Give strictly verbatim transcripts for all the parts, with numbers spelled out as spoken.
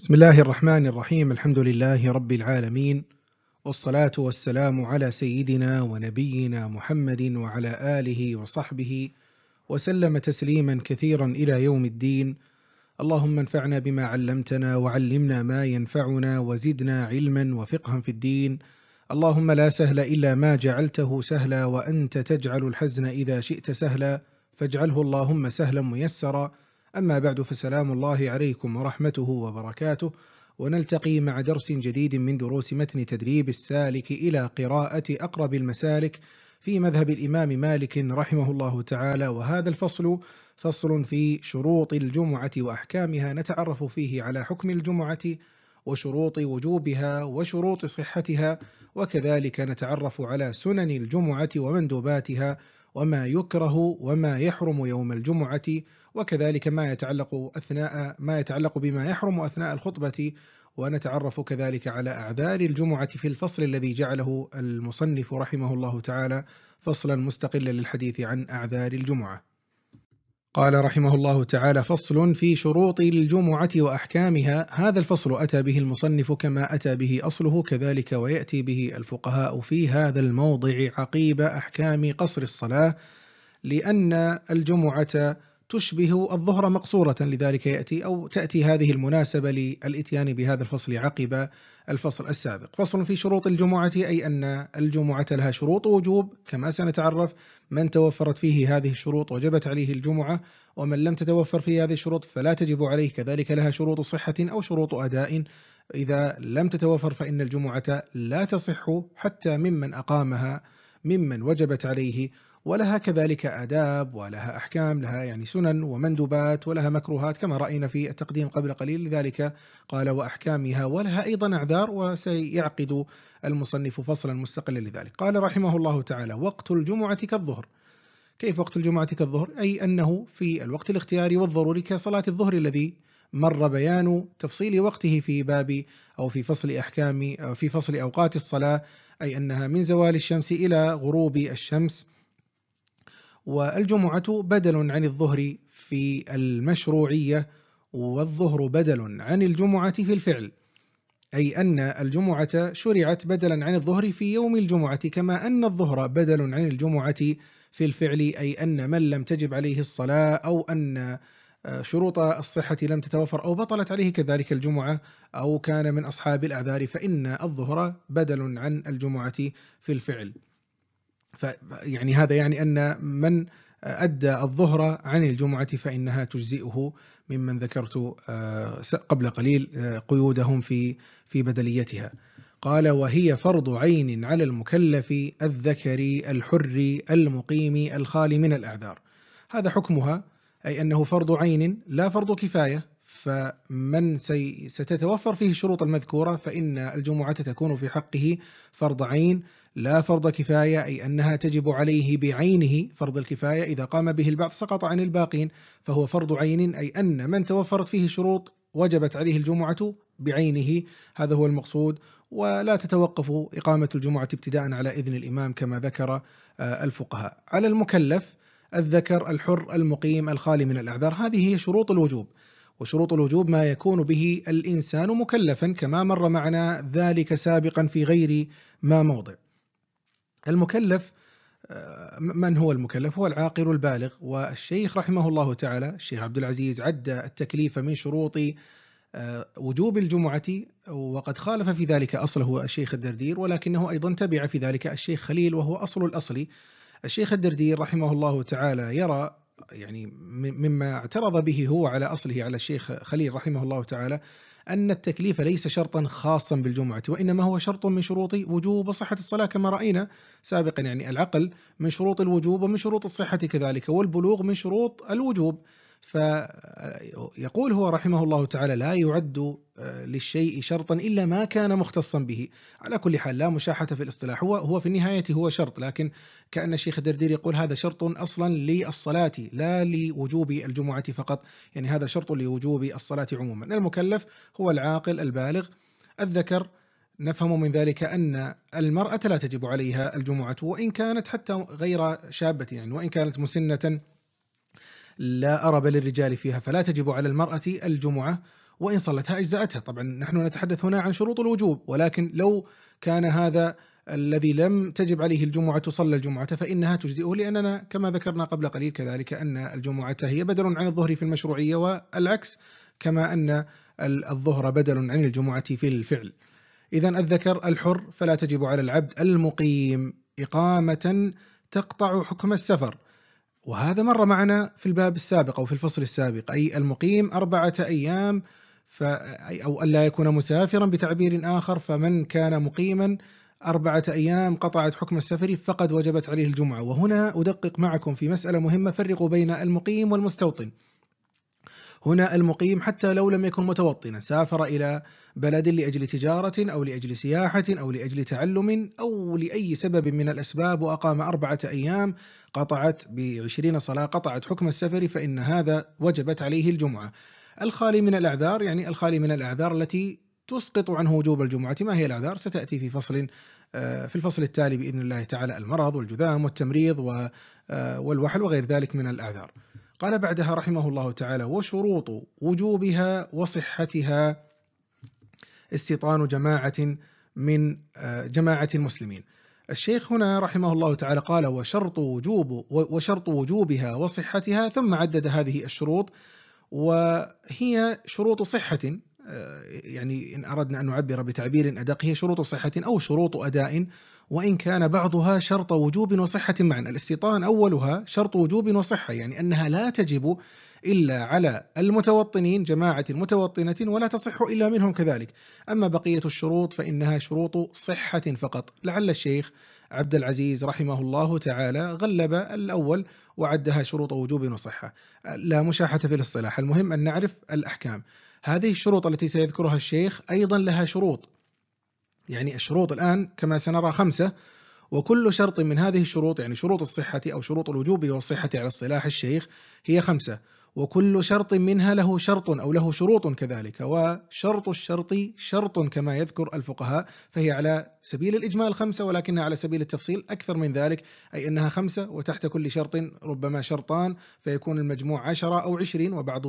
بسم الله الرحمن الرحيم. الحمد لله رب العالمين، والصلاة والسلام على سيدنا ونبينا محمد وعلى آله وصحبه وسلم تسليما كثيرا إلى يوم الدين. اللهم انفعنا بما علمتنا وعلمنا ما ينفعنا وزدنا علما وفقها في الدين. اللهم لا سهل إلا ما جعلته سهلا، وأنت تجعل الحزن إذا شئت سهلا، فاجعله اللهم سهلا ميسرا. أما بعد، فسلام الله عليكم ورحمته وبركاته، ونلتقي مع درس جديد من دروس متن تدريب السالك إلى قراءة أقرب المسالك في مذهب الإمام مالك رحمه الله تعالى. وهذا الفصل فصل في شروط الجمعة وأحكامها، نتعرف فيه على حكم الجمعة وشروط وجوبها وشروط صحتها، وكذلك نتعرف على سنن الجمعة ومندوباتها، وما يكره وما يحرم يوم الجمعة، وكذلك ما يتعلق أثناء ما يتعلق بما يحرم أثناء الخطبة. ونتعرف كذلك على أعذار الجمعة في الفصل الذي جعله المصنف رحمه الله تعالى فصلا مستقلا للحديث عن أعذار الجمعة. قال رحمه الله تعالى: فصل في شروط الجمعة وأحكامها. هذا الفصل أتى به المصنف كما أتى به أصله كذلك، ويأتي به الفقهاء في هذا الموضع عقيب أحكام قصر الصلاة، لأن الجمعة تشبه الظهر مقصورة، لذلك يأتي أو تأتي هذه المناسبة للإتيان بهذا الفصل عقب الفصل السابق. فصل في شروط الجمعة، أي أن الجمعة لها شروط وجوب كما سنتعرف. من توفرت فيه هذه الشروط وجبت عليه الجمعة، ومن لم تتوفر فيه هذه الشروط فلا تجب عليه. كذلك لها شروط صحة أو شروط أداء، إذا لم تتوفر فإن الجمعة لا تصح حتى ممن أقامها ممن وجبت عليه. ولها كذلك آداب ولها أحكام، لها يعني سنن ومندوبات ولها مكروهات كما رأينا في التقديم قبل قليل. لذلك قال وأحكامها، ولها أيضا أعذار، وسيعقد المصنف فصلا مستقلا لذلك. قال رحمه الله تعالى: وقت الجمعة كالظهر. كيف وقت الجمعة كالظهر؟ أي أنه في الوقت الاختياري والضروري كصلاة الظهر الذي مر بيان تفصيل وقته في باب أو في فصل أحكام أو في فصل أوقات الصلاة، أي أنها من زوال الشمس إلى غروب الشمس. والجمعة بدل عن الظهر في المشروعية، والظهر بدل عن الجمعة في الفعل، أي أن الجمعة شرعت بدلا عن الظهر في يوم الجمعة، كما أن الظهر بدل عن الجمعة في الفعل، أي أن من لم تجب عليه الصلاة أو أن شروط الصحة لم تتوفر أو بطلت عليه كذلك الجمعة أو كان من أصحاب الأعذار، فإن الظهر بدل عن الجمعة في الفعل. يعني هذا يعني أن من أدى الظهر عن الجمعة فإنها تجزئه، ممن ذكرت قبل قليل قيودهم في في بدليتها. قال: وهي فرض عين على المكلف الذكر الحر المقيم الخالي من الأعذار. هذا حكمها، أي أنه فرض عين لا فرض كفاية، فمن ستتوفر فيه الشروط المذكورة فإن الجمعة تكون في حقه فرض عين لا فرض كفاية، أي أنها تجب عليه بعينه. فرض الكفاية إذا قام به البعض سقط عن الباقين، فهو فرض عين، أي أن من توفرت فيه الشروط وجبت عليه الجمعة بعينه. هذا هو المقصود. ولا تتوقف إقامة الجمعة ابتداء على إذن الإمام كما ذكر الفقهاء. على المكلف الذكر الحر المقيم الخالي من الأعذار. هذه هي شروط الوجوب، وشروط الوجوب ما يكون به الإنسان مكلفا، كما مر معنا ذلك سابقا في غير ما موضع. المكلف، من هو المكلف؟ هو العاقل البالغ. والشيخ رحمه الله تعالى الشيخ عبد العزيز عد التكليف من شروط وجوب الجمعة، وقد خالف في ذلك أصله الشيخ الدردير، ولكنه أيضا تبع في ذلك الشيخ خليل، وهو أصل الأصل. الشيخ الدردير رحمه الله تعالى يرى، يعني مما اعترض به هو على أصله على الشيخ خليل رحمه الله تعالى، أن التكليف ليس شرطا خاصا بالجمعة، وإنما هو شرط من شروط وجوب وصحة الصلاة كما رأينا سابقا. يعني العقل من شروط الوجوب ومن شروط الصحة كذلك، والبلوغ من شروط الوجوب. فيقول هو رحمه الله تعالى: لا يعد للشيء شرطا إلا ما كان مختصا به. على كل حال لا مشاحة في الاصطلاح، هو هو في النهاية هو شرط، لكن كأن الشيخ الدردير يقول هذا شرط أصلا للصلاة لا لوجوب الجمعة فقط، يعني هذا شرط لوجوب الصلاة عموما. المكلف هو العاقل البالغ الذكر. نفهم من ذلك أن المرأة لا تجب عليها الجمعة، وإن كانت حتى غير شابة، يعني وإن كانت مسنة لا أرب للرجال فيها فلا تجب على المرأة الجمعة. وإن صلتها أجزأتها. طبعا نحن نتحدث هنا عن شروط الوجوب، ولكن لو كان هذا الذي لم تجب عليه الجمعة صلى الجمعة فإنها تجزئه، لأننا كما ذكرنا قبل قليل كذلك أن الجمعة هي بدل عن الظهر في المشروعية والعكس، كما أن الظهر بدل عن الجمعة في الفعل. إذن الذكر الحر فلا تجب على العبد المقيم إقامة تقطع حكم السفر، وهذا مر معنا في الباب السابق أو في الفصل السابق، أي المقيم أربعة أيام ف... أو ألا يكون مسافرا بتعبير آخر، فمن كان مقيما أربعة أيام قطعت حكم السفر فقد وجبت عليه الجمعة. وهنا أدقق معكم في مسألة مهمة، فرقوا بين المقيم والمستوطن. هنا المقيم حتى لو لم يكن متوطنا، سافر إلى بلد لأجل تجارة أو لأجل سياحة أو لأجل تعلم أو لأي سبب من الأسباب وأقام أربعة أيام قطعت بعشرين صلاة قطعت حكم السفر، فإن هذا وجبت عليه الجمعة. الخالي من الأعذار، يعني الخالي من الأعذار التي تسقط عنه وجوب الجمعة. ما هي الأعذار؟ ستأتي في فصل في الفصل التالي بإذن الله تعالى، المرض والجذام والتمريض والوحل وغير ذلك من الأعذار. قال بعدها رحمه الله تعالى: وشروط وجوبها وصحتها استيطان جماعة من جماعة المسلمين. الشيخ هنا رحمه الله تعالى قال: وشرط وجوب وشرط وجوبها وصحتها، ثم عدد هذه الشروط، وهي شروط صحة، يعني إن أردنا أن نعبر بتعبير أدق هي شروط صحة أو شروط أداء، وإن كان بعضها شرط وجوب وصحة معا. الاستيطان أولها شرط وجوب وصحة، يعني أنها لا تجب إلا على المتوطنين، جماعة متوطنة، ولا تصح إلا منهم كذلك. أما بقية الشروط فإنها شروط صحة فقط. لعل الشيخ عبد العزيز رحمه الله تعالى غلب الأول وعدها شروط وجوب وصحة، لا مشاحة في الاصطلاح، المهم أن نعرف الأحكام. هذه الشروط التي سيذكرها الشيخ أيضا لها شروط، يعني الشروط الآن كما سنرى خمسة، وكل شرط من هذه الشروط، يعني شروط الصحة أو شروط الوجوب والصحة على اصطلاح الشيخ، هي خمسة، وكل شرط منها له شرط أو له شروط كذلك، وشرط الشرط شرط كما يذكر الفقهاء، فهي على سبيل الإجمال خمسة، ولكنها على سبيل التفصيل أكثر من ذلك، أي أنها خمسة وتحت كل شرط ربما شرطان، فيكون المجموع عشرة أو عشرين، وبعض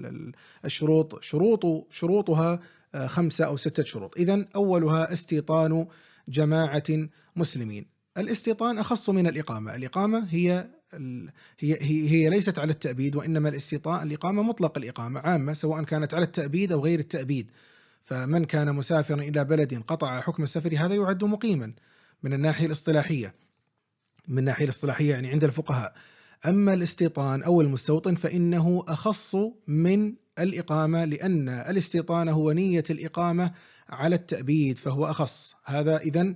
الشروط شروط شروطها خمسة أو ستة شروط. إذن أولها استيطان جماعة مسلمين. الاستيطان أخص من الإقامة. الإقامة هي هي هي, هي ليست على التأبيد، وإنما الاستيطان الإقامة مطلق الإقامة عامة، سواء كانت على التأبيد أو غير التأبيد. فمن كان مسافرا إلى بلد قطع حكم السفر هذا يعد مقيما من الناحية الاصطلاحية، من الناحية الاصطلاحية يعني عند الفقهاء. أما الاستيطان أو المستوطن فإنه أخص من الإقامة، لأن الاستيطان هو نية الإقامة على التأبيد فهو أخص. هذا إذن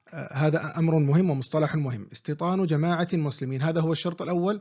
هذا أمر مهم ومصطلح مهم. استيطان جماعة المسلمين هذا هو الشرط الأول،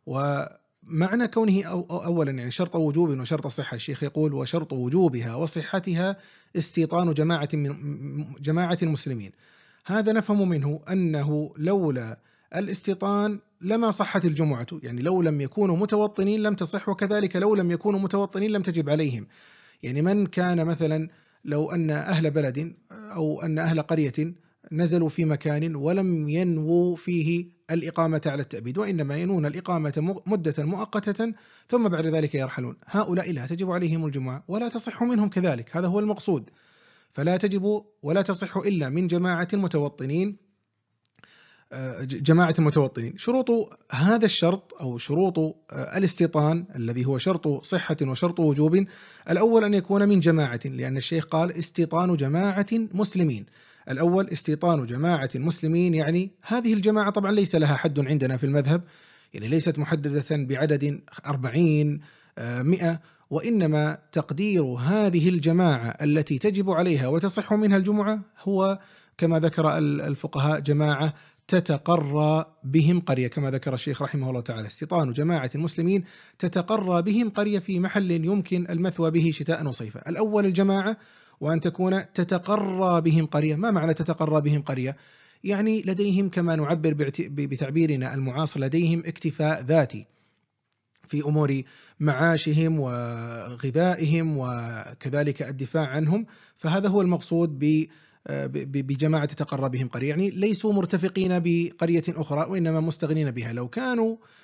ومعنى كونه أولا يعني شرط وجوب وشرط صحة. الشيخ يقول: وشرط وجوبها وصحتها استيطان جماعة من جماعة المسلمين. هذا نفهم منه أنه لولا الاستيطان لما صحت الجمعة، يعني لو لم يكونوا متوطنين لم تصح، وكذلك لو لم يكونوا متوطنين لم تجب عليهم. يعني من كان مثلا لو أن أهل بلد أو أن أهل قرية نزلوا في مكان ولم ينووا فيه الإقامة على التأبيد، وإنما ينون الإقامة مدة مؤقتة ثم بعد ذلك يرحلون، هؤلاء لا تجب عليهم الجمعة ولا تصح منهم كذلك، هذا هو المقصود. فلا تجب ولا تصح إلا من جماعة المتوطنين، جماعة المتوطنين. شروط هذا الشرط أو شروط الاستيطان الذي هو شرط صحة وشرط وجوب: الأول أن يكون من جماعة، لأن الشيخ قال استيطان جماعة مسلمين. الأول استيطان جماعة مسلمين، يعني هذه الجماعة طبعا ليس لها حد عندنا في المذهب، يعني ليست محددة بعدد أربعين مئة، وإنما تقدير هذه الجماعة التي تجب عليها وتصح منها الجمعة هو كما ذكر الفقهاء جماعة تتقرى بهم قرية، كما ذكر الشيخ رحمه الله تعالى: استيطان جماعة المسلمين تتقرى بهم قرية في محل يمكن المثوى به شتاء وصيفا. الأول الجماعة، وأن تكون تتقرى بهم قرية. ما معنى تتقرى بهم قرية؟ يعني لديهم كما نعبر بتعبيرنا المعاصر لديهم اكتفاء ذاتي في أمور معاشهم وغذائهم وكذلك الدفاع عنهم، فهذا هو المقصود ب بجماعة تتقرى بهم قرية، يعني ليسوا مرتفقين بقرية أخرى وإنما مستغنين بها. لو كانوا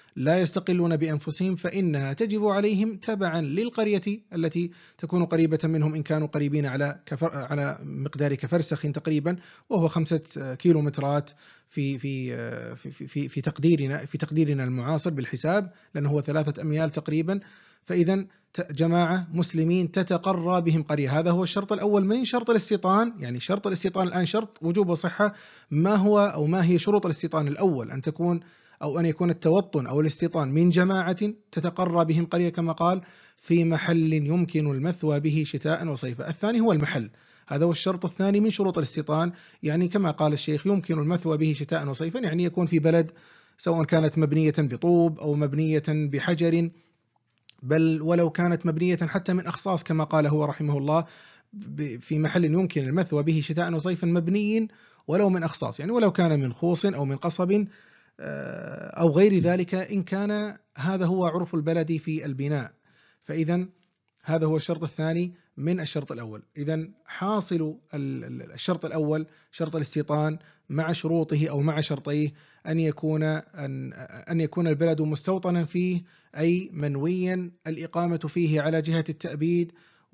لا يستقلون بأنفسهم فإنها تجب عليهم تبعا للقرية التي تكون قريبة منهم، إن كانوا قريبين على كفر على مقدار كفرسخ تقريبا، وهو خمسة كيلومترات في في في في في تقديرنا في تقديرنا المعاصر بالحساب، لأنه هو ثلاثة أميال تقريبا. فإذا جماعة مسلمين تتقرى بهم قرية، هذا هو الشرط الأول من شرط الاستيطان. يعني شرط الاستيطان الآن شرط وجوب وصحة. ما هو أو ما هي شروط الاستيطان؟ الأول أن تكون أو أن يكون التوطن أو الاستيطان من جماعة تتقرى بهم قرية، كما قال في محل يمكن المثوى به شتاء وصيفا. الثاني هو المحل، هذا هو الشرط الثاني من شروط الاستيطان. يعني كما قال الشيخ يمكن المثوى به شتاء وصيفا، يعني يكون في بلد سواء كانت مبنية بطوب أو مبنية بحجر، بل ولو كانت مبنية حتى من أخصاص كما قال هو رحمه الله، في محل يمكن المثوى به شتاء وصيفا مبني ولو من أخصاص، يعني ولو كان من خوص أو من قصب أو غير ذلك، إن كان هذا هو عرف البلد في البناء. فإذا هذا هو الشرط الثاني من الشرط الأول. إذا حاصل الشرط الأول شرط الاستيطان مع شروطه أو مع شرطيه أن يكون أن أن يكون البلد مستوطنا فيه، أي منويا الإقامة فيه على جهة التأبيد.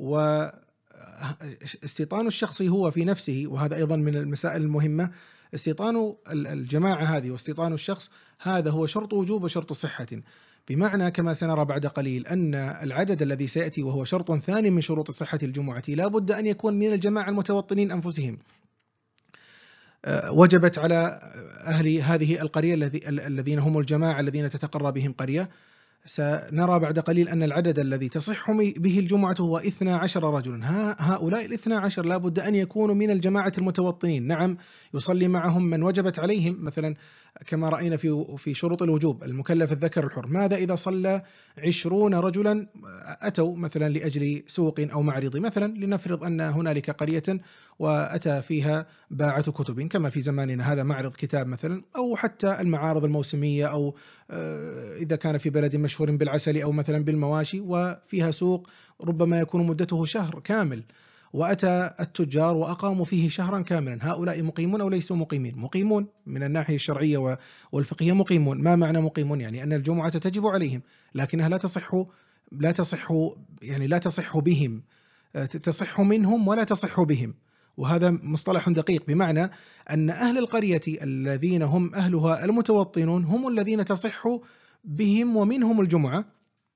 واستيطان الشخص هو في نفسه، وهذا أيضا من المسائل المهمة، استيطان الجماعة هذه واستيطان الشخص هذا هو شرط وجوب وشرط صحة، بمعنى كما سنرى بعد قليل أن العدد الذي سيأتي وهو شرط ثاني من شروط صحة الجمعة لا بد أن يكون من الجماعة المتوطنين أنفسهم. وجبت على أهل هذه القرية الذين هم الجماعة الذين تتقرى بهم قرية. سنرى بعد قليل أن العدد الذي تصح به الجمعة هو اثنى عشر رجلا. هؤلاء الاثنى عشر لا بد أن يكونوا من الجماعة المتوطنين. نعم يصلي معهم من وجبت عليهم، مثلا كما رأينا في في شروط الوجوب المكلف الذكر الحر. ماذا إذا صلى عشرون رجلا أتوا مثلا لأجل سوق أو معرض، مثلا لنفرض أن هنالك قرية وأتى فيها باعة كتب كما في زماننا هذا معرض كتاب مثلا، أو حتى المعارض الموسمية، أو إذا كان في بلد مشهور بالعسل أو مثلا بالمواشي وفيها سوق ربما يكون مدته شهر كامل، وأتى التجار وأقاموا فيه شهرا كاملا. هؤلاء مقيمون أو ليسوا مقيمين؟ مقيمون من الناحية الشرعية والفقهية، مقيمون. ما معنى مقيمون؟ يعني أن الجمعة تجب عليهم لكنها لا تصح لا تصح يعني لا تصح بهم، تصح منهم ولا تصح بهم. وهذا مصطلح دقيق، بمعنى أن أهل القرية الذين هم أهلها المتوطنون هم الذين تصح بهم ومنهم الجمعة،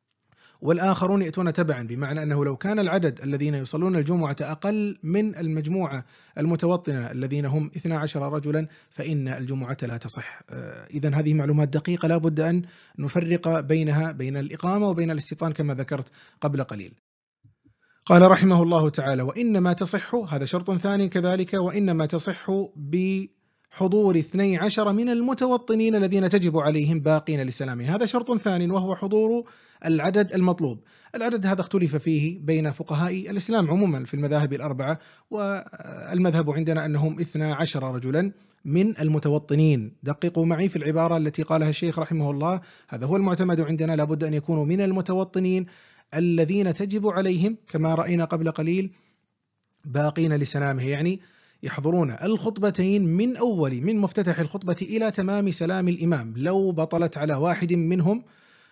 والآخرون يأتون تبعا، بمعنى أنه لو كان العدد الذين يصلون الجمعة أقل من المجموعة المتوطنة الذين هم اثنى عشر رجلا فإن الجمعة لا تصح. إذن هذه معلومات دقيقة لا بد أن نفرق بينها بين الإقامة وبين الاستيطان كما ذكرت قبل قليل. قال رحمه الله تعالى: وإنما تصح، هذا شرط ثاني كذلك، وإنما تصح بحضور اثني عشر من المتوطنين الذين تجب عليهم باقين لسلامه. هذا شرط ثاني وهو حضور العدد المطلوب. العدد هذا اختلف فيه بين فقهاء الإسلام عموما في المذاهب الأربعة، والمذهب عندنا أنهم اثنى عشر رجلا من المتوطنين. دققوا معي في العبارة التي قالها الشيخ رحمه الله، هذا هو المعتمد عندنا، لابد أن يكونوا من المتوطنين الذين تجب عليهم كما رأينا قبل قليل باقين لسلامه، يعني يحضرون الخطبتين من أول من مفتتح الخطبة إلى تمام سلام الإمام. لو بطلت على واحد منهم،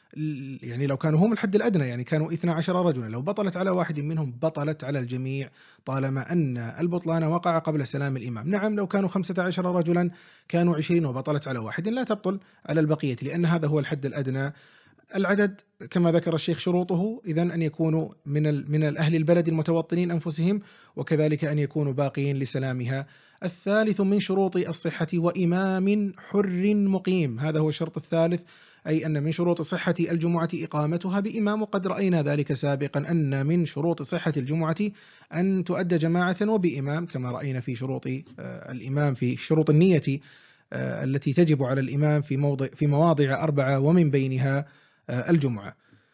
يعني لو كانوا هم الحد الأدنى، يعني كانوا اثنى عشر رجلا، لو بطلت على واحد منهم بطلت على الجميع طالما أن البطلان وقع قبل سلام الإمام. نعم لو كانوا خمسة عشر رجلا كانوا عشرين وبطلت على واحد لا تبطل على البقية، لأن هذا هو الحد الأدنى. العدد كما ذكر الشيخ شروطه إذن أن يكونوا من من الأهل البلد المتوطنين أنفسهم، وكذلك أن يكونوا باقين لسلامها. الثالث من شروط الصحة وإمام حر مقيم، هذا هو الشرط الثالث، أي أن من شروط صحة الجمعة إقامتها بإمام، وقد رأينا ذلك سابقا أن من شروط صحة الجمعة أن تؤدى جماعة وبإمام، كما رأينا في شروط الإمام في شروط النية التي تجب على الإمام في موضع في مواضع أربعة ومن بينها الجمعة.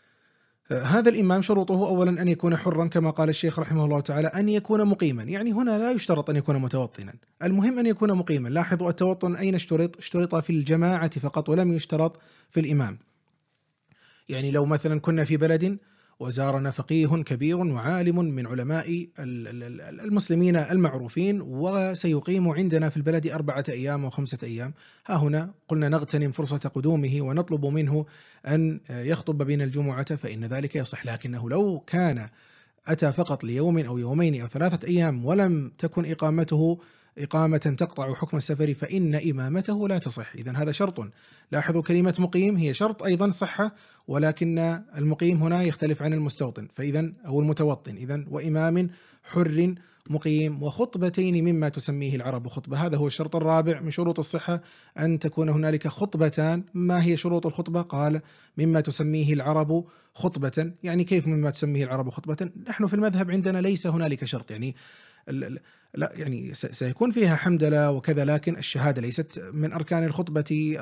هذا الإمام شروطه أولا أن يكون حرا كما قال الشيخ رحمه الله تعالى، أن يكون مقيما، يعني هنا لا يشترط أن يكون متوطنا، المهم أن يكون مقيما. لاحظوا التوطن أين اشترط؟ اشترط في الجماعة فقط ولم يشترط في الإمام. يعني لو مثلا كنا في بلد وزارنا فقيه كبير وعالم من علماء المسلمين المعروفين، وسيقيم عندنا في البلد أربعة أيام وخمسة أيام. ها هنا قلنا نغتنم فرصة قدومه ونطلب منه أن يخطب بين الجمعة، فإن ذلك يصح. لكنه لو كان أتى فقط ليوم أو يومين أو ثلاثة أيام ولم تكن إقامته إقامة تقطع حكم السفر، فإن إمامته لا تصح. إذن هذا شرط. لاحظوا كلمة مقيم هي شرط أيضا صحة، ولكن المقيم هنا يختلف عن المستوطن، فإذن أو المتوطن. إذن وإمام حر مقيم وخطبتين مما تسميه العرب خطبة. هذا هو الشرط الرابع من شروط الصحة، أن تكون هنالك خطبتان. ما هي شروط الخطبة؟ قال مما تسميه العرب خطبة. يعني كيف مما تسميه العرب خطبة؟ نحن في المذهب عندنا ليس هنالك شرط، يعني لا يعني سيكون فيها حمدلة وكذا، لكن الشهادة ليست من أركان الخطبة.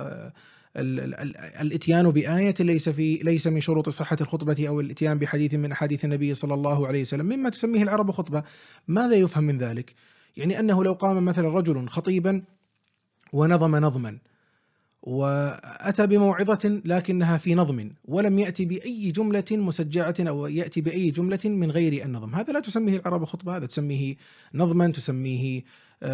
الاتيان بآية ليس في ليس من شروط صحة الخطبة، أو الاتيان بحديث من أحاديث النبي صلى الله عليه وسلم مما تسميه العرب خطبة. ماذا يفهم من ذلك؟ يعني أنه لو قام مثلا رجل خطيبا ونظم نظما وأتى بموعظة لكنها في نظم، ولم يأتي بأي جملة مسجعة أو يأتي بأي جملة من غير النظم، هذا لا تسميه العرب خطبة، هذا تسميه نظما، تسميه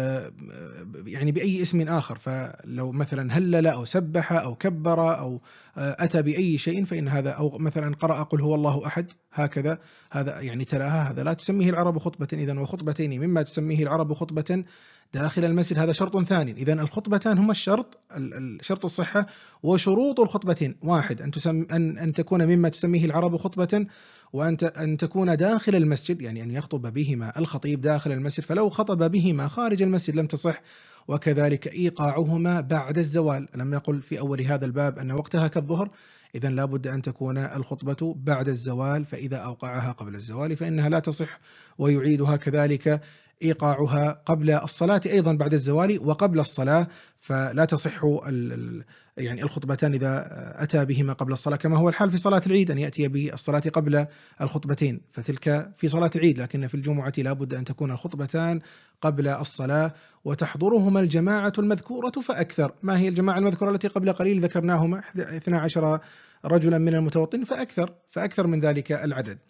يعني بأي اسم آخر. فلو مثلا هلل أو سبح أو كبر أو أتى بأي شيء فإن هذا، أو مثلا قرأ قل هو الله أحد هكذا، هذا يعني تلاها، هذا لا تسميه العرب خطبة. إذن وخطبتين مما تسميه العرب خطبة داخل المسجد، هذا شرط ثاني. إذن الخطبتان هما الشرط الشرط الصحة. وشروط الخطبتين: واحد أن تسم أن أن تكون مما تسميه العرب خطبة، وأن أن تكون داخل المسجد، يعني أن يخطب بهما الخطيب داخل المسجد، فلو خطب بهما خارج المسجد لم تصح. وكذلك إيقاعهما بعد الزوال. لم نقل في أول هذا الباب أن وقتها كالظهر، إذن لا بد أن تكون الخطبة بعد الزوال، فإذا أوقعها قبل الزوال فإنها لا تصح. ويعيدها كذلك إيقاعها قبل الصلاة أيضا بعد الزوال وقبل الصلاة، فلا تصح يعني الخطبتان إذا أتى بهما قبل الصلاة، كما هو الحال في صلاة العيد أن يأتي بالصلاة قبل الخطبتين، فتلك في صلاة العيد. لكن في الجمعة لا بد أن تكون الخطبتان قبل الصلاة، وتحضرهما الجماعة المذكورة فأكثر. ما هي الجماعة المذكورة التي قبل قليل ذكرناهما؟ اثنا عشر رجلا من المتوطن فأكثر فأكثر من ذلك العدد،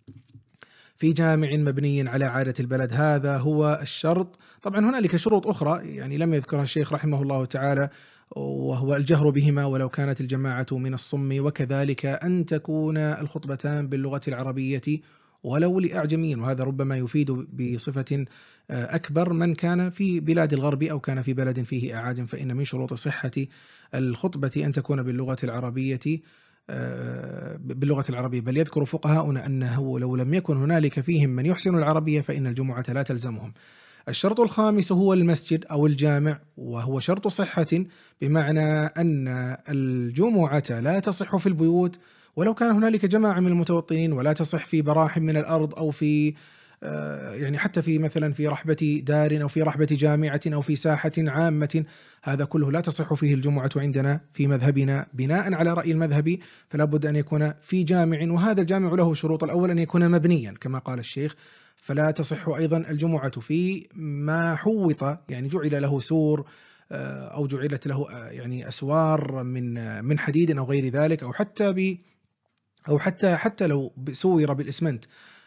في جامع مبني على عادة البلد. هذا هو الشرط. طبعا هنالك شروط أخرى يعني لم يذكرها الشيخ رحمه الله تعالى، وهو الجهر بهما ولو كانت الجماعة من الصم، وكذلك أن تكون الخطبتان باللغة العربية ولو لأعجمي، وهذا ربما يفيد بصفة أكبر من كان في بلاد الغرب أو كان في بلد فيه أعاجم، فإن من شروط صحة الخطبة أن تكون باللغة العربية باللغة العربية. بل يذكر فقهاؤنا أنه لو لم يكن هنالك فيهم من يحسن العربية فإن الجمعة لا تلزمهم. الشرط الخامس هو المسجد أو الجامع، وهو شرط صحة، بمعنى أن الجمعة لا تصح في البيوت ولو كان هنالك جماعة من المتوطنين، ولا تصح في براحم من الأرض أو في يعني حتى في مثلا في رحبة دار أو في رحبة جامعة أو في ساحة عامة، هذا كله لا تصح فيه الجمعة عندنا في مذهبنا بناء على رأي المذهب. فلا بد أن يكون في جامع، وهذا الجامع له شروط: الأول أن يكون مبنيا كما قال الشيخ، فلا تصح أيضا الجمعة في ما حوط، يعني جعل له سور أو جعلت له يعني أسوار من من حديد أو غير ذلك، أو حتى ب أو حتى حتى لو سوّر بالإسمنت،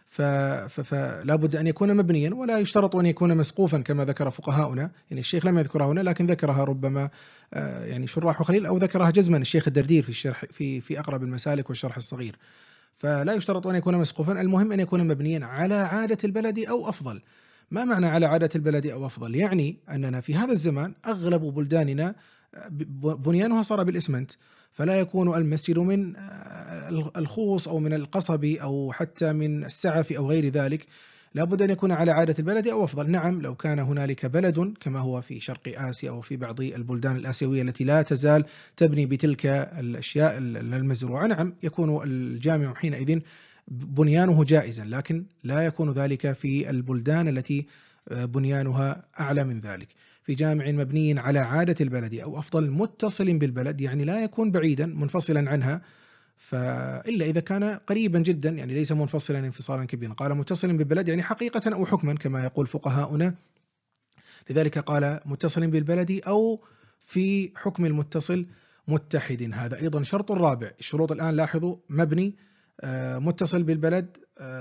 فلا بد أن يكون مبنيا، ولا يشترط أن يكون مسقوفا كما ذكر فقهاؤنا. يعني الشيخ لم يذكرها هنا لكن ذكرها ربما يعني شراح خليل، أو ذكرها جزما الشيخ الدردير في الشرح في في أقرب المسالك والشرح الصغير. فلا يشترط أن يكون مسقوفا، المهم أن يكون مبنيا على عادة البلد أو أفضل. ما معنى على عادة البلد أو أفضل؟ يعني أننا في هذا الزمان أغلب بلداننا بنيانها صار بالإسمنت، فلا يكون المسجد من الخوص أو من القصب أو حتى من السعف أو غير ذلك، لا بد أن يكون على عادة البلد أو أفضل. نعم لو كان هنالك بلد كما هو في شرق آسيا أو في بعض البلدان الآسيوية التي لا تزال تبني بتلك الأشياء المزروعة، نعم يكون الجامع حينئذ بنيانه جائزا، لكن لا يكون ذلك في البلدان التي بنيانها أعلى من ذلك. في جامع مبني على عادة البلد أو أفضل متصل بالبلد، يعني لا يكون بعيدا منفصلا عنها، فإلا إذا كان قريبا جدا يعني ليس منفصلا انفصالا كبيرا. قال متصل بالبلد يعني حقيقة أو حكما كما يقول فقهاؤنا، لذلك قال متصل بالبلد أو في حكم المتصل متحد. هذا أيضا شرط رابع. الشروط الآن لاحظوا: مبني متصل بالبلد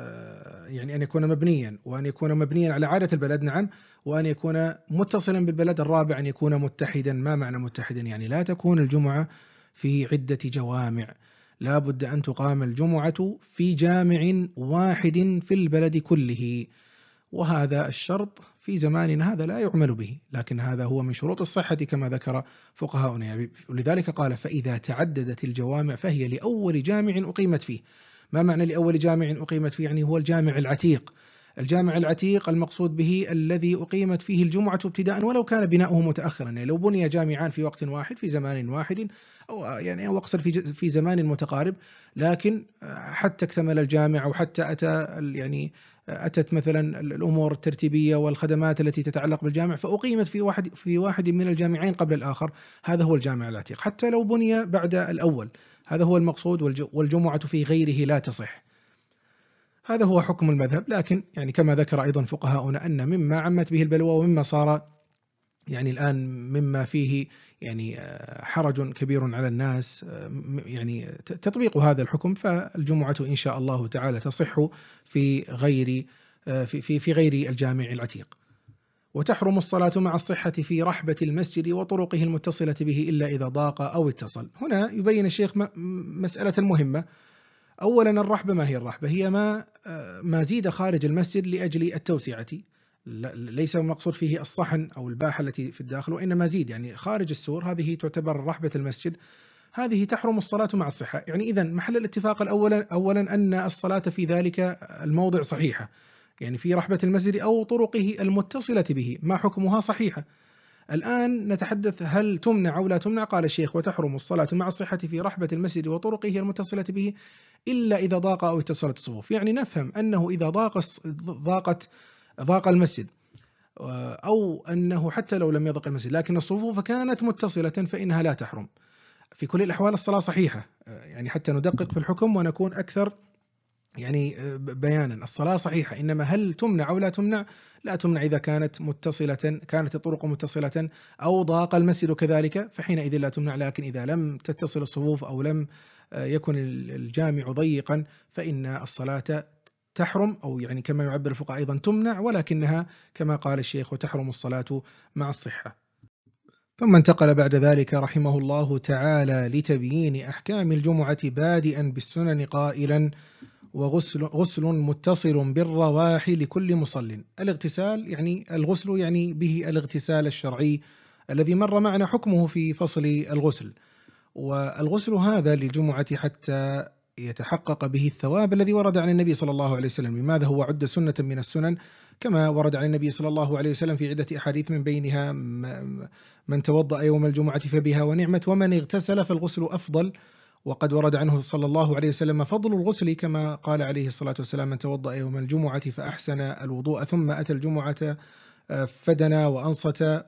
يعني أن يكون مبنيا، وأن يكون مبنيا على عادة البلد، نعم، وأن يكون متصلا بالبلد. الرابع أن يكون متحدا. ما معنى متحدا؟ يعني لا تكون الجمعة في عدة جوامع، لا بد أن تقام الجمعة في جامع واحد في البلد كله، وهذا الشرط في زماننا هذا لا يعمل به، لكن هذا هو من شروط الصحة كما ذكر فقهاؤنا. ولذلك قال: فإذا تعددت الجوامع فهي لأول جامع أقيمت فيه. ما معنى لأول جامع أقيمت فيه؟ يعني هو الجامع العتيق. الجامع العتيق المقصود به الذي أقيمت فيه الجمعة ابتداء ولو كان بناؤه متأخرا. يعني لو بني جامعان في وقت واحد في زمان واحد، أو يعني أو أقصد في في زمان متقارب، لكن حتى اكتمل الجامع أو حتى أتى يعني أتت مثلا الأمور الترتيبية والخدمات التي تتعلق بالجامع فأقيمت في واحد في واحد من الجامعين قبل الآخر، هذا هو الجامع العتيق، حتى لو بني بعد الأول. هذا هو المقصود. والجمعة في غيره لا تصح. هذا هو حكم المذهب. لكن يعني كما ذكر أيضا فقهاؤنا أن مما عمت به البلوى ومما صار يعني الآن مما فيه يعني حرج كبير على الناس يعني تطبيق هذا الحكم، فالجمعة إن شاء الله تعالى تصح في غير في في في غير الجامع العتيق. وتحرم الصلاة مع الصحة في رحبة المسجد وطرقه المتصلة به إلا إذا ضاق أو اتصل. هنا يبين الشيخ مسألة مهمة. أولا، الرحبة ما هي الرحبة؟ هي ما ما زيد خارج المسجد لأجل التوسعة، ليس المقصود فيه الصحن أو الباحة التي في الداخل، وإنما زيد يعني خارج السور، هذه تعتبر رحبة المسجد، هذه تحرم الصلاة مع الصحة. يعني إذن محل الاتفاق الأول أولا أن الصلاة في ذلك الموضع صحيحة، يعني في رحبة المسجد أو طرقه المتصلة به، ما حكمها صحيحة. الآن نتحدث هل تمنع أو لا تمنع. قال الشيخ: وتحرم الصلاة مع الصحة في رحبة المسجد وطرقه المتصلة به إلا إذا ضاق أو اتصلت الصفوف. يعني نفهم أنه إذا ضاق ضاقت ضاق المسجد، أو أنه حتى لو لم يضق المسجد لكن الصفوف كانت متصلة فإنها لا تحرم. في كل الأحوال الصلاة صحيحة، يعني حتى ندقق في الحكم ونكون أكثر يعني بيانا. الصلاة صحيحة، إنما هل تمنع أو لا تمنع؟ لا تمنع إذا كانت متصلة، كانت الطرق متصلة أو ضاق المسجد كذلك، فحينئذ لا تمنع. لكن إذا لم تتصل الصفوف أو لم يكن الجامع ضيقا فإن الصلاة تحرم، أو يعني كما يعبر الفقهاء أيضا تمنع، ولكنها كما قال الشيخ: وتحرم الصلاة مع الصحة. ثم انتقل بعد ذلك رحمه الله تعالى لتبيين أحكام الجمعة بادئا بالسنن قائلا: وغسل غسل متصل بالرواح لكل مصل. الاغتسال يعني الغسل يعني به الاغتسال الشرعي الذي مر معنا حكمه في فصل الغسل. والغسل هذا للجمعة حتى يتحقق به الثواب الذي ورد عن النبي صلى الله عليه وسلم. لماذا هو عد سنة من السنن كما ورد عن النبي صلى الله عليه وسلم في عدة أحاديث، من بينها: من توضأ يوم الجمعة فبها ونعمت، ومن اغتسل فالغسل أفضل. وقد ورد عنه صلى الله عليه وسلم فضل الغسل كما قال عليه الصلاة والسلام: من توضأ يوم الجمعة فأحسن الوضوء ثم أتى الجمعة فدنا وأنصت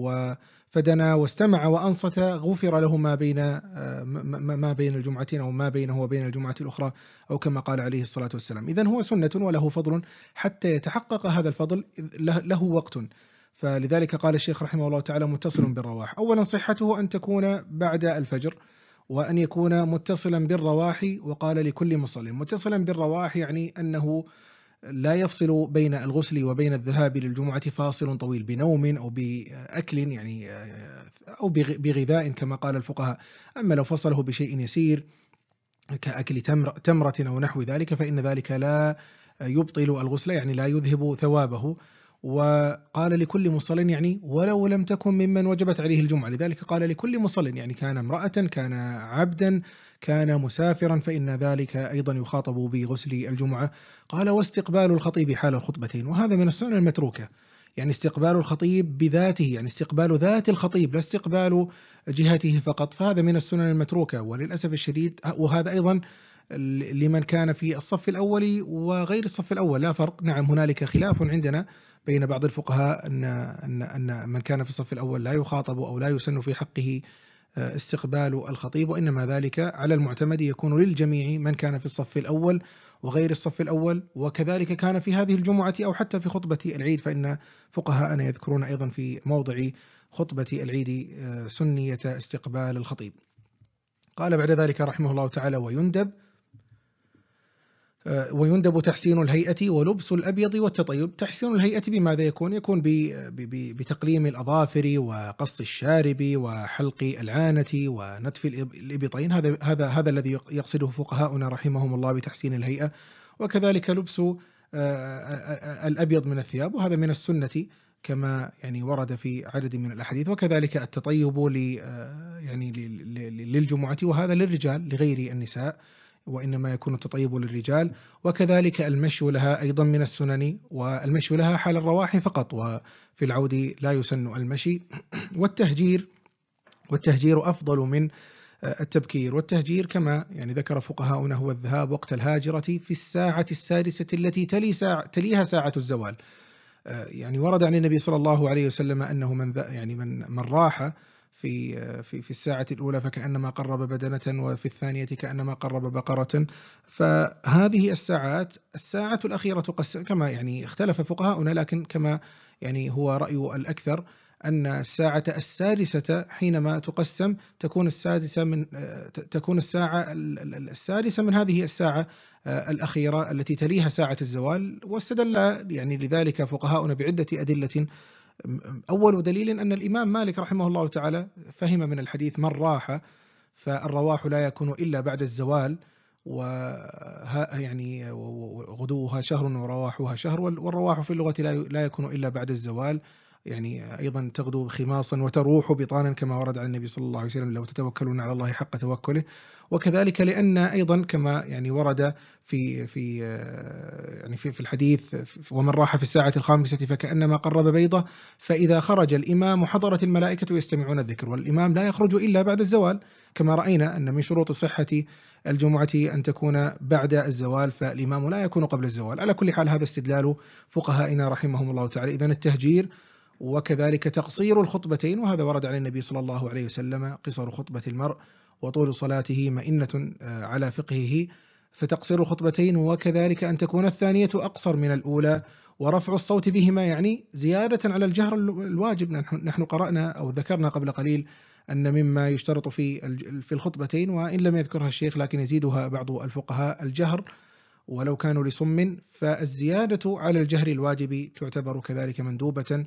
وفدنا واستمع وأنصت غفر له ما بين ما بين الجمعتين أو ما بينه وبين الجمعة الأخرى، أو كما قال عليه الصلاة والسلام. إذن هو سنة وله فضل، حتى يتحقق هذا الفضل له وقت. فلذلك قال الشيخ رحمه الله تعالى: متصل بالرواح. أولا صحته أن تكون بعد الفجر، وأن يكون متصلا بالرواح. وقال: لكل مصل. متصلا بالرواح يعني أنه لا يفصل بين الغسل وبين الذهاب للجمعة فاصل طويل بنوم أو بأكل يعني أو بغذاء كما قال الفقهاء. أما لو فصله بشيء يسير كأكل تمر تمرة أو نحو ذلك فإن ذلك لا يبطل الغسل، يعني لا يذهب ثوابه. وقال: لكل مصل يعني ولو لم تكن ممن وجبت عليه الجمعة. لذلك قال: لكل مصل، يعني كان امرأة، كان عبدا، كان مسافرا، فإن ذلك أيضا يخاطب بغسل الجمعة. قال: واستقبال الخطيب حال الخطبتين. وهذا من السنن المتروكة، يعني استقبال الخطيب بذاته، يعني استقبال ذات الخطيب لا استقبال جهته فقط، فهذا من السنن المتروكة. وللأسف الشديد، وهذا أيضا لمن كان في الصف الأول وغير الصف الأول لا فرق. نعم هنالك خلاف عندنا بين بعض الفقهاء أن أن أن من كان في الصف الأول لا يخاطب أو لا يسن في حقه استقبال الخطيب، وإنما ذلك على المعتمد يكون للجميع من كان في الصف الأول وغير الصف الأول. وكذلك كان في هذه الجمعة أو حتى في خطبة العيد، فإن فقهاءنا يذكرون أيضا في موضع خطبة العيد سنية استقبال الخطيب. قال بعد ذلك رحمه الله تعالى: ويندب ويندب تحسين الهيئة ولبس الأبيض والتطيب. تحسين الهيئة بماذا يكون؟ يكون بتقليم الأظافر وقص الشارب وحلق العانة ونتف الإبطين. هذا هذا هذا الذي يقصده فقهاؤنا رحمهم الله بتحسين الهيئة. وكذلك لبس الأبيض من الثياب، وهذا من السنة كما يعني ورد في عدد من الأحاديث. وكذلك التطيب ل يعني للجمعة، وهذا للرجال لغير النساء، وإنما يكون التطيب للرجال. وكذلك المشي لها أيضا من السنن، والمشي لها حال الرواح فقط، وفي العود لا يسن المشي. والتهجير والتهجير أفضل من التبكير. والتهجير كما يعني ذكر فقهاؤنا هو الذهاب وقت الهاجرة في الساعة السادسة التي تلي ساعة تليها ساعة الزوال. يعني ورد عن النبي صلى الله عليه وسلم أنه من يعني من من راح في في في الساعة الأولى فكأنما قرب بدنة، وفي الثانية كأنما قرب بقرة. فهذه الساعات الساعة الأخيرة تقسم كما يعني اختلف فقهاؤنا، لكن كما يعني هو رأي الأكثر أن الساعة السادسة حينما تقسم تكون السادسة من تكون الساعة السادسة من هذه الساعة الأخيرة التي تليها ساعة الزوال. واستدل يعني لذلك فقهاؤنا بعدة أدلة. أول دليل أن الإمام مالك رحمه الله تعالى فهم من الحديث من راح، فالرواح لا يكون إلا بعد الزوال، ويعني غدوها شهر ورواحها شهر، والرواح في اللغة لا يكون إلا بعد الزوال. يعني أيضا تغدو خماصا وتروح بطانا كما ورد عن النبي صلى الله عليه وسلم لو تتوكلون على الله حق توكله. وكذلك لأن أيضا كما يعني ورد في في يعني في في الحديث ومن راح في الساعة الخامسة فكأنما قرب بيضة، فإذا خرج الإمام حضرت الملائكة يستمعون الذكر، والإمام لا يخرج إلا بعد الزوال، كما رأينا أن من شروط صحة الجمعة أن تكون بعد الزوال، فالإمام لا يكون قبل الزوال. على كل حال هذا استدلال فقهائنا رحمهم الله تعالى. إذن التهجير وكذلك تقصير الخطبتين، وهذا ورد عن النبي صلى الله عليه وسلم قصر خطبة المرء وطول صلاته مئنة على فقهه، فتقصير الخطبتين. وكذلك أن تكون الثانية أقصر من الأولى، ورفع الصوت بهما يعني زيادة على الجهر الواجب. نحن قرأنا أو ذكرنا قبل قليل أن مما يشترط في في الخطبتين، وإن لم يذكرها الشيخ لكن يزيدها بعض الفقهاء، الجهر ولو كانوا لصم، فالزيادة على الجهر الواجب تعتبر كذلك مندوبة.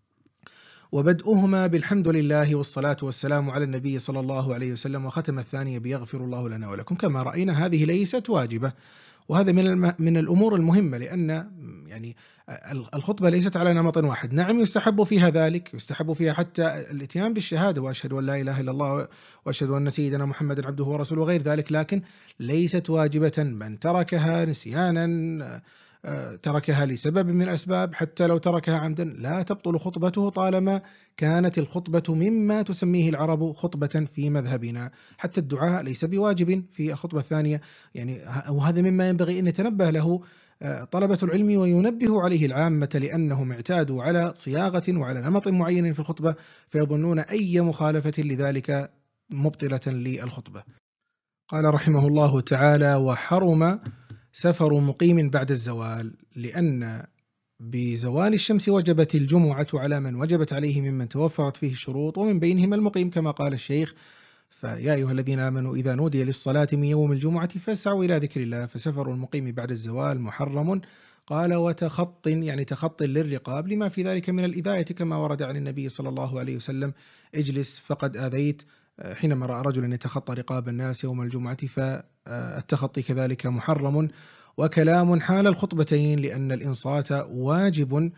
وبدؤهما بالحمد لله والصلاة والسلام على النبي صلى الله عليه وسلم، وختم الثانية بيغفر الله لنا ولكم. كما رأينا هذه ليست واجبة، وهذا من من الأمور المهمة، لأن يعني الخطبة ليست على نمط واحد. نعم يستحب فيها ذلك، يستحب فيها حتى الاتيان بالشهادة وأشهد أن لا إله إلا الله وأشهد أن سيدنا محمد عبده ورسوله وغير ذلك، لكن ليست واجبة. من تركها نسيانا تركها لسبب من الأسباب، حتى لو تركها عمدا لا تبطل خطبته طالما كانت الخطبة مما تسميه العرب خطبة في مذهبنا. حتى الدعاء ليس بواجب في الخطبة الثانية، يعني وهذا مما ينبغي أن يتنبه له طلبة العلم وينبه عليه العامة، لأنهم اعتادوا على صياغة وعلى نمط معين في الخطبة، فيظنون أي مخالفة لذلك مبطلة للخطبة. قال رحمه الله تعالى: وحرم سفر مقيم بعد الزوال، لأن بزوال الشمس وجبت الجمعة على من وجبت عليه ممن توفرت فيه الشروط، ومن بينهم المقيم كما قال الشيخ: فيا أيها الذين آمنوا إذا نودي للصلاة من يوم الجمعة فاسعوا إلى ذكر الله. فسفر المقيم بعد الزوال محرم. قال: وتخط يعني تخط للرقاب لما في ذلك من الإذاية، كما ورد عن النبي صلى الله عليه وسلم: اجلس فقد آذيت، حينما رأى رجلا يتخطى رقاب الناس يوم الجمعة، فالتخطي كذلك محرم. وكلام حال الخطبتين، لأن الإنصات واجب،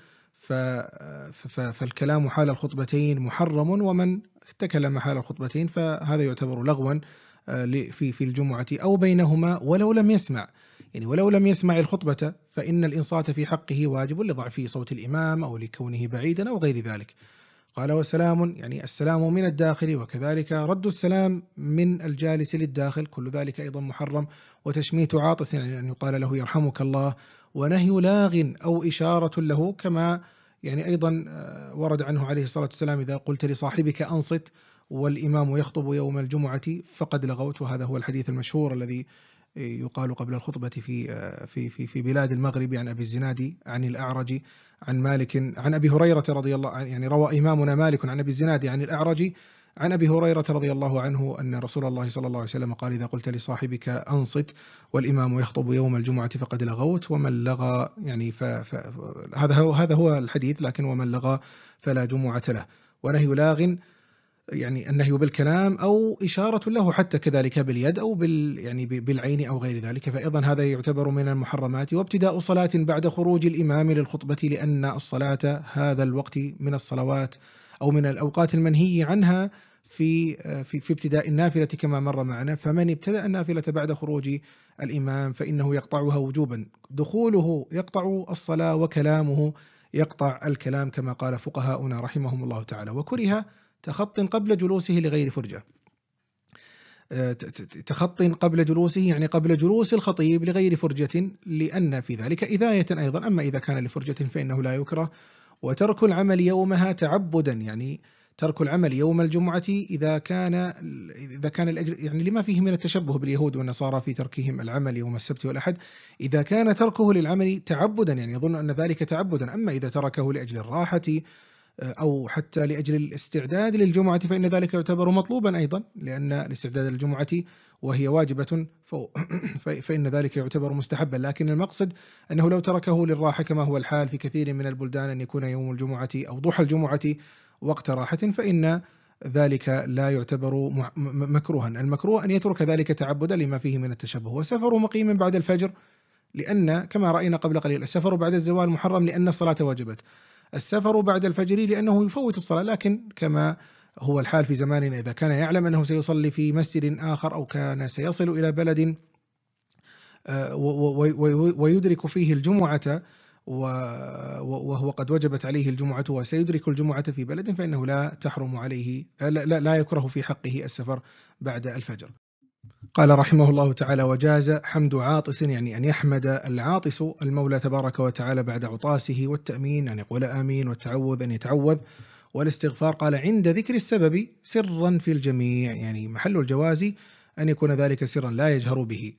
فالكلام حال الخطبتين محرم، ومن تكلم حال الخطبتين فهذا يعتبر لغوا في في الجمعة أو بينهما ولو لم يسمع، يعني ولو لم يسمع الخطبة فإن الإنصات في حقه واجب لضعف صوت الإمام أو لكونه بعيدا أو غير ذلك. قال: وسلام يعني السلام من الداخل، وكذلك رد السلام من الجالس للداخل، كل ذلك أيضا محرم. وتشميت عاطس يعني أن يقال له يرحمك الله. ونهي لاغ أو إشارة له، كما يعني أيضا ورد عنه عليه الصلاة والسلام: إذا قلت لصاحبك أنصت والإمام يخطب يوم الجمعة فقد لغوت. وهذا هو الحديث المشهور الذي يقال قبل الخطبة في في في في بلاد المغرب عن أبي الزناد عن الأعرج عن مالك عن أبي هريرة رضي الله عنه، يعني روى إمامنا مالك عن أبي الزناد عن الأعرج عن أبي هريرة رضي الله عنه أن رسول الله صلى الله عليه وسلم قال: إذا قلت لصاحبك أنصت والإمام يخطب يوم الجمعة فقد لغوت، ومن لغى يعني ف... ف... هذا هو هذا هو الحديث، لكن ومن لغى فلا جمعة له. ونهي لاغ يعني النهي بالكلام أو إشارة له حتى كذلك باليد أو بال يعني بالعين أو غير ذلك، فأيضا هذا يعتبر من المحرمات. وابتداء صلاة بعد خروج الإمام للخطبة، لأن الصلاة هذا الوقت من الصلوات أو من الأوقات المنهي عنها في في في ابتداء النافلة كما مر معنا. فمن ابتدأ النافلة بعد خروج الإمام فإنه يقطعها وجوبا، دخوله يقطع الصلاة وكلامه يقطع الكلام كما قال فقهاؤنا رحمهم الله تعالى. وكره تخط قبل جلوسه لغير فرجة. تخط قبل جلوسه يعني قبل جلوس الخطيب لغير فرجة، لأن في ذلك إذاية أيضا. أما إذا كان لفرجة فإنه لا يكره. وترك العمل يومها تعبدا، يعني ترك العمل يوم الجمعة إذا كان إذا كان الأجر يعني لما فيه من التشبه باليهود والنصارى في تركهم العمل يوم السبت والأحد، إذا كان تركه للعمل تعبدا يعني يظن أن ذلك تعبدا. أما إذا تركه لأجل الراحة أو حتى لأجل الاستعداد للجمعة فإن ذلك يعتبر مطلوبا أيضا، لأن الاستعداد للجمعة وهي واجبة فإن ذلك يعتبر مستحبا. لكن المقصد أنه لو تركه للراحة كما هو الحال في كثير من البلدان أن يكون يوم الجمعة أو ضحى الجمعة وقت راحة، فإن ذلك لا يعتبر مكروها. المكروه أن يترك ذلك تعبدا لما فيه من التشبه. وسفر مقيم بعد الفجر، لأن كما رأينا قبل قليل السفر بعد الزوال محرم لأن الصلاة واجبت. السفر بعد الفجر لأنه يفوت الصلاة، لكن كما هو الحال في زماننا إذا كان يعلم أنه سيصلي في مسجد آخر أو كان سيصل إلى بلد ويدرك فيه الجمعة وهو قد وجبت عليه الجمعة وسيدرك الجمعة في بلد، فإنه لا تحرم عليه لا, لا يكره في حقه السفر بعد الفجر. قال رحمه الله تعالى: وجاز حمد عاطس، يعني أن يحمد العاطس المولى تبارك وتعالى بعد عطاسه، والتأمين أن يقول آمين، والتعوذ أن يتعوذ، والاستغفار قال عند ذكر السبب سرا في الجميع، يعني محل الجواز أن يكون ذلك سرا لا يجهر به.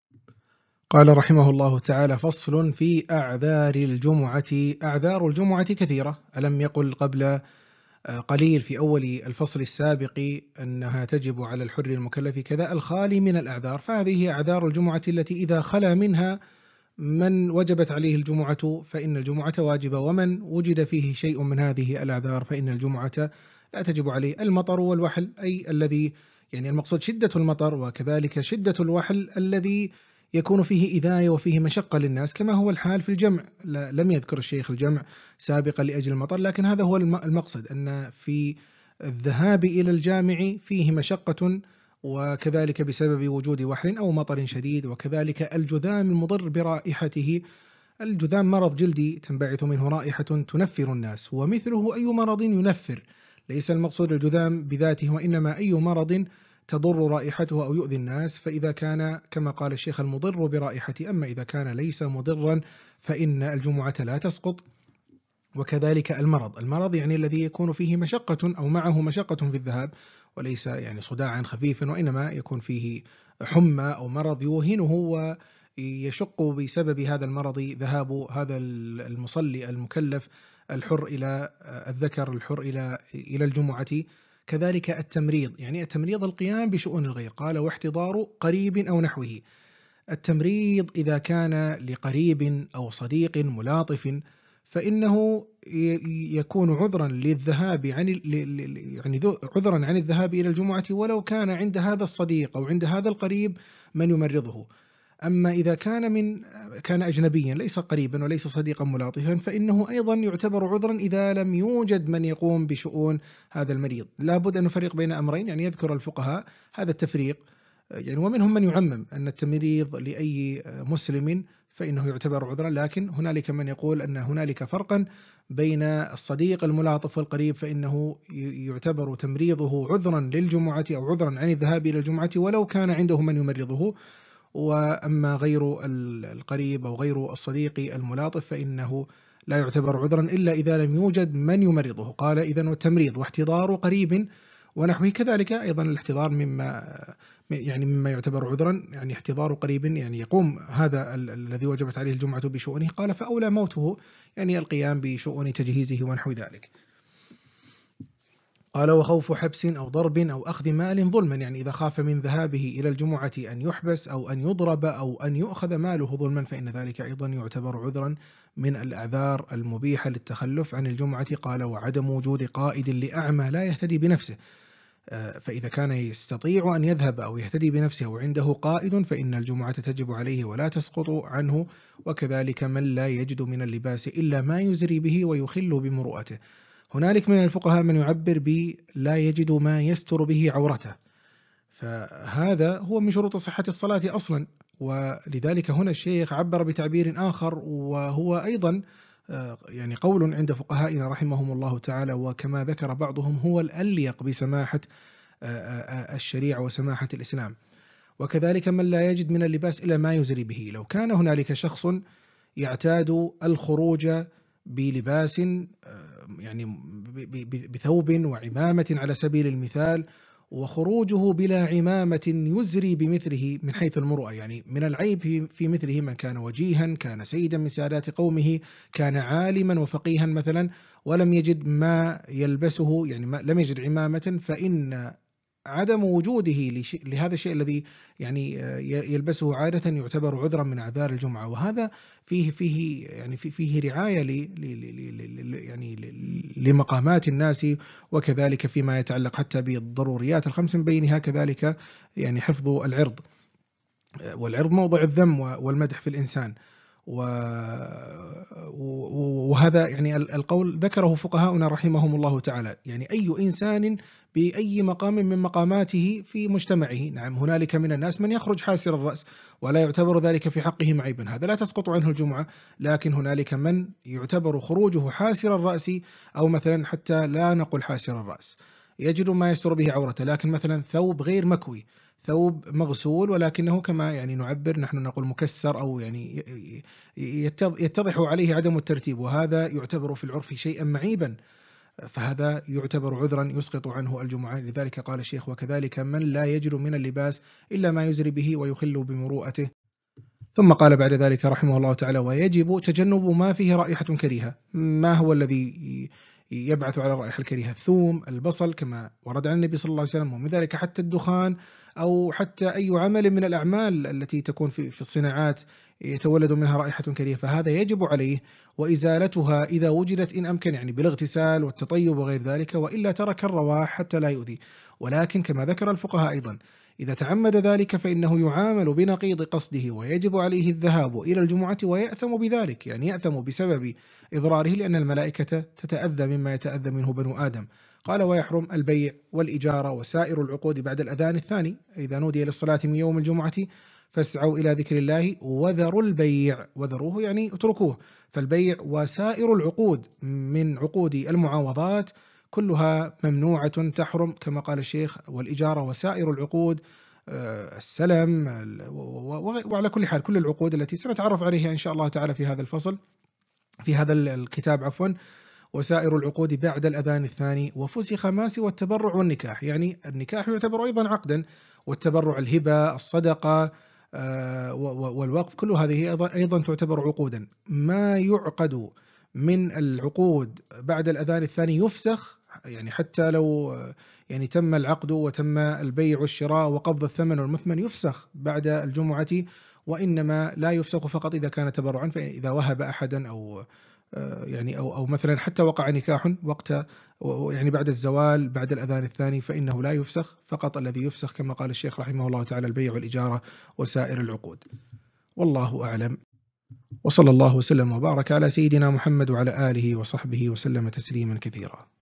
قال رحمه الله تعالى: فصل في أعذار الجمعة. أعذار الجمعة كثيرة، ألم يقل قبل قليل في أول الفصل السابق أنها تجب على الحر المكلف كذا الخالي من الأعذار، فهذه هي أعذار الجمعة التي إذا خلا منها من وجبت عليه الجمعة فإن الجمعة واجبة، ومن وجد فيه شيء من هذه الأعذار فإن الجمعة لا تجب عليه. المطر والوحل، أي الذي يعني المقصود شدة المطر وكذلك شدة الوحل الذي يكون فيه إذاية وفيه مشقة للناس، كما هو الحال في الجمع. لم يذكر الشيخ الجمع سابقا لأجل المطر، لكن هذا هو المقصد، أن في الذهاب إلى الجامع فيه مشقة، وكذلك بسبب وجود وحل أو مطر شديد، وكذلك الجذام المضر برائحته. الجذام مرض جلدي تنبعث منه رائحة تنفر الناس، ومثله أي مرض ينفر، ليس المقصود الجذام بذاته، وإنما أي مرض تضر رائحته أو يؤذي الناس. فإذا كان كما قال الشيخ المضر برائحته، أما إذا كان ليس مضرا فإن الجمعة لا تسقط. وكذلك المرض، المرض يعني الذي يكون فيه مشقة أو معه مشقة في الذهاب، وليس يعني صداعا خفيفا، وإنما يكون فيه حمى أو مرض يوهنه ويشق بسبب هذا المرض ذهاب هذا المصلي المكلف الحر إلى الذكر الحر إلى إلى الجمعة. كذلك التمريض، يعني التمريض القيام بشؤون الغير، قال واحتضار قريب أو نحوه. التمريض إذا كان لقريب أو صديق ملاطف فإنه يكون عذرا للذهاب عن يعني عذرا عن الذهاب إلى الجمعة، ولو كان عند هذا الصديق أو عند هذا القريب من يمرضه. أما إذا كان من كان أجنبيا ليس قريبا وليس صديقا ملاطفا فإنه أيضا يعتبر عذرا إذا لم يوجد من يقوم بشؤون هذا المريض. لا بد أن نفرق بين أمرين، يعني يذكر الفقهاء هذا التفريق، يعني ومنهم من يعمم أن التمريض لأي مسلم فإنه يعتبر عذرا، لكن هنالك من يقول أن هنالك فرقا بين الصديق الملاطف والقريب، فإنه يعتبر تمريضه عذرا للجمعة أو عذرا عن الذهاب إلى الجمعة ولو كان عنده من يمرضه. وأما غير القريب أو غير الصديق الملاطف فإنه لا يعتبر عذرا إلا إذا لم يوجد من يمرضه. قال إذن والتمريض واحتضار قريب ونحوه، كذلك أيضا الاحتضار مما يعني مما يعتبر عذرا، يعني احتضار قريب يعني يقوم هذا الذي وجبت عليه الجمعة بشؤونه. قال فأولى موته، يعني القيام بشؤون تجهيزه ونحو ذلك. قال: وخوف حبس أو ضرب أو أخذ مال ظلما، يعني إذا خاف من ذهابه إلى الجمعة أن يحبس أو أن يضرب أو أن يؤخذ ماله ظلما، فإن ذلك أيضا يعتبر عذرا من الأعذار المبيحة للتخلف عن الجمعة. قال: وعدم وجود قائد لأعمى لا يهتدي بنفسه، فإذا كان يستطيع أن يذهب أو يهتدي بنفسه وعنده قائد فإن الجمعة تجب عليه ولا تسقط عنه. وكذلك من لا يجد من اللباس إلا ما يزري به ويخل بمروءته. هنالك من الفقهاء من يعبر ب لا يجد ما يستر به عورته، فهذا هو من شروط صحة الصلاة أصلا. ولذلك هنا الشيخ عبر بتعبير آخر، وهو أيضا يعني قول عند فقهائنا رحمهم الله تعالى، وكما ذكر بعضهم هو الأليق بسماحة الشريعة وسماحة الإسلام. وكذلك من لا يجد من اللباس إلا ما يزري به، لو كان هنالك شخص يعتاد الخروج بلباس يعني بثوب وعمامة على سبيل المثال، وخروجه بلا عمامة يزري بمثله من حيث المروءة، يعني من العيب في مثله من كان وجيها، كان سيدا من سادات قومه، كان عالما وفقيها مثلا، ولم يجد ما يلبسه، يعني ما لم يجد عمامة، فإن عدم وجوده لهذا الشيء الذي يعني يلبسه عادة يعتبر عذرا من أعذار الجمعة. وهذا فيه فيه يعني فيه رعاية ل يعني لمقامات الناس، وكذلك فيما يتعلق حتى بالضروريات الخمس من بينها كذلك يعني حفظ العرض، والعرض موضع الذم والمدح في الإنسان. وهذا يعني القول ذكره فقهاؤنا رحمهم الله تعالى، يعني أي إنسان بأي مقام من مقاماته في مجتمعه. نعم هنالك من الناس من يخرج حاسر الرأس ولا يعتبر ذلك في حقه عيبا، هذا لا تسقط عنه الجمعة. لكن هنالك من يعتبر خروجه حاسر الرأس، أو مثلا حتى لا نقول حاسر الرأس، يجد ما يستر به عورته، لكن مثلا ثوب غير مكوي، ثوب مغسول ولكنه كما يعني نعبر نحن نقول مكسر، أو يعني يتضح عليه عدم الترتيب، وهذا يعتبر في العرف شيئا معيبا، فهذا يعتبر عذرا يسقط عنه الجمعة. لذلك قال الشيخ: وكذلك من لا يجد من اللباس إلا ما يزري به ويخل بمروءته. ثم قال بعد ذلك رحمه الله تعالى: ويجب تجنب ما فيه رائحة كريهة. ما هو الذي يبعث على الرائحة الكريهة؟ الثوم، البصل، كما ورد عن النبي صلى الله عليه وسلم، ومن ذلك حتى الدخان، أو حتى أي عمل من الأعمال التي تكون في في الصناعات يتولد منها رائحة كريهة، فهذا يجب عليه وإزالتها إذا وجدت إن أمكن، يعني بالاغتسال والتطيب وغير ذلك، وإلا ترك الروائح حتى لا يؤذي. ولكن كما ذكر الفقهاء أيضا إذا تعمد ذلك فإنه يعامل بنقيض قصده، ويجب عليه الذهاب إلى الجمعة ويأثم بذلك، يعني يأثم بسبب إضراره، لأن الملائكة تتأذى مما يتأذى منه بنو آدم. قال: ويحرم البيع والإجارة وسائر العقود بعد الأذان الثاني، إذا نودي للصلاة من يوم الجمعة فاسعوا إلى ذكر الله وذروا البيع، وذروه يعني اتركوه. فالبيع وسائر العقود من عقود المعاوضات كلها ممنوعة تحرم كما قال الشيخ، والإجارة وسائر العقود، السلم، وعلى كل حال كل العقود التي سنتعرف عليها إن شاء الله تعالى في هذا الفصل في هذا الكتاب عفوا. وسائر العقود بعد الأذان الثاني. وفسخ ما سوى التبرع والنكاح، يعني النكاح يعتبر أيضا عقدا، والتبرع، الهبة، الصدقة والوقف، كل هذه أيضا تعتبر عقودا. ما يعقد من العقود بعد الأذان الثاني يفسخ، يعني حتى لو يعني تم العقد وتم البيع والشراء وقبض الثمن والمثمن يفسخ بعد الجمعة، وإنما لا يفسخ فقط إذا كان تبرعا، فإذا وهب أحدا أو يعني أو أو مثلا حتى وقع نكاح وقت يعني بعد الزوال بعد الأذان الثاني فإنه لا يفسخ، فقط الذي يفسخ كما قال الشيخ رحمه الله تعالى البيع والإجارة وسائر العقود. والله أعلم، وصلى الله وسلم وبارك على سيدنا محمد وعلى آله وصحبه وسلم تسليما كثيرا.